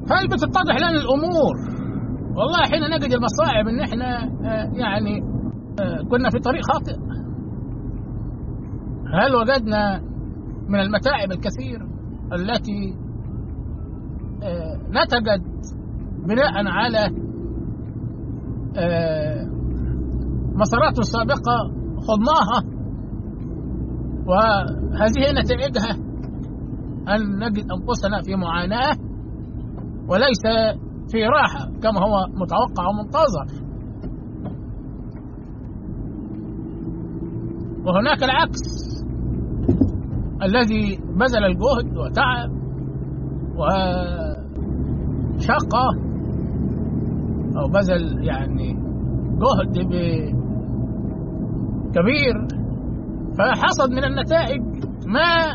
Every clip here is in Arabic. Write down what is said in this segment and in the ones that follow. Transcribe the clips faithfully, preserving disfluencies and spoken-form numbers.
هل بتتضح لنا الأمور؟ والله حين نجد المصاعب إن إحنا يعني كنا في طريق خاطئ. هل وجدنا من المتاعب الكثير التي نتجت بناء على مسارات سابقة خضناها وهذه نتائجها أن نجد أنفسنا في معاناة وليس في راحة كما هو متوقع ومنتظر؟ وهناك العكس، الذي بذل الجهد وتعب وشقة أو بذل يعني جهد كبير فحصد من النتائج ما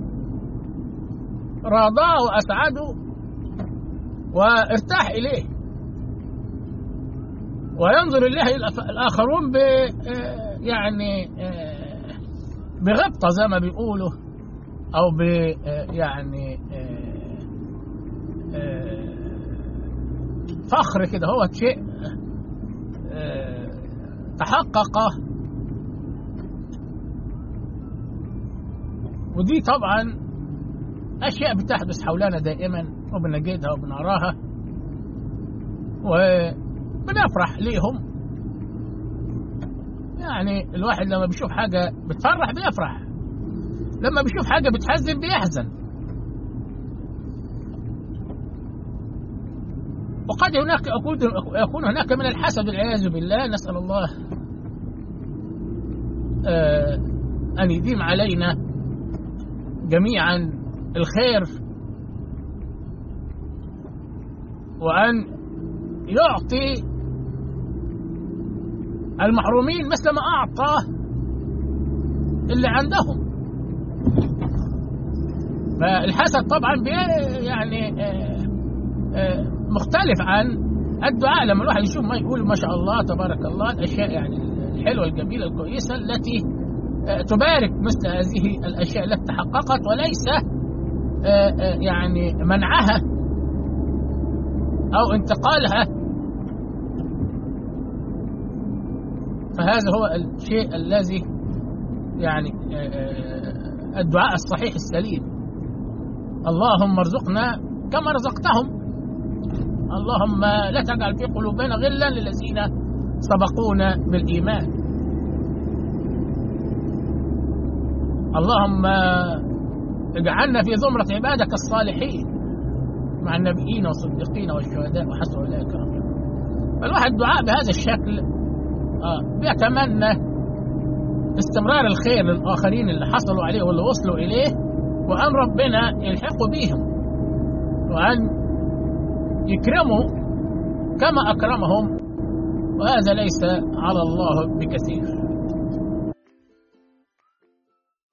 راضاه وأسعده وارتاح إليه، وينظر إليه الآخرون ب يعني بغبطة زي ما بيقولوا، أو ب يعني فخر كده. هو شيء تحقق، ودي طبعا أشياء بتحدث حولنا دائما وبنجدها وبنراها وبنفرح ليهم. يعني الواحد لما بيشوف حاجة بتفرح بيفرح، لما بيشوف حاجة بتحزن بيحزن. وقد هناك يكون هناك من الحسد والعياذ بالله، نسأل الله أن يديم علينا جميعا الخير وأن يعطي المحرومين مثل ما أعطى اللي عندهم. فالحسد طبعا يعني مختلف عن الدعاء. لما الواحد يشوف ما يقول ما شاء الله تبارك الله، الأشياء يعني الحلوة الجميلة الكويسة التي تبارك مثل هذه الأشياء التي تحققت، وليس يعني منعها أو انتقالها. فهذا هو الشيء الذي يعني الدعاء الصحيح السليم. اللهم ارزقنا كما رزقتهم، اللهم لا تجعل في قلوبنا غلا للذين سبقونا بالإيمان، اللهم اجعلنا في زمرة عبادك الصالحين مع النبيين والصديقين والشهداء وحسن أولئك رفيقا. فالواحد دعاء بهذا الشكل آه بيتمنى استمرار الخير للآخرين اللي حصلوا عليه واللي وصلوا إليه، وأن ربنا يلحقوا بهم وأن يكرموا كما أكرمهم، وهذا ليس على الله بكثير.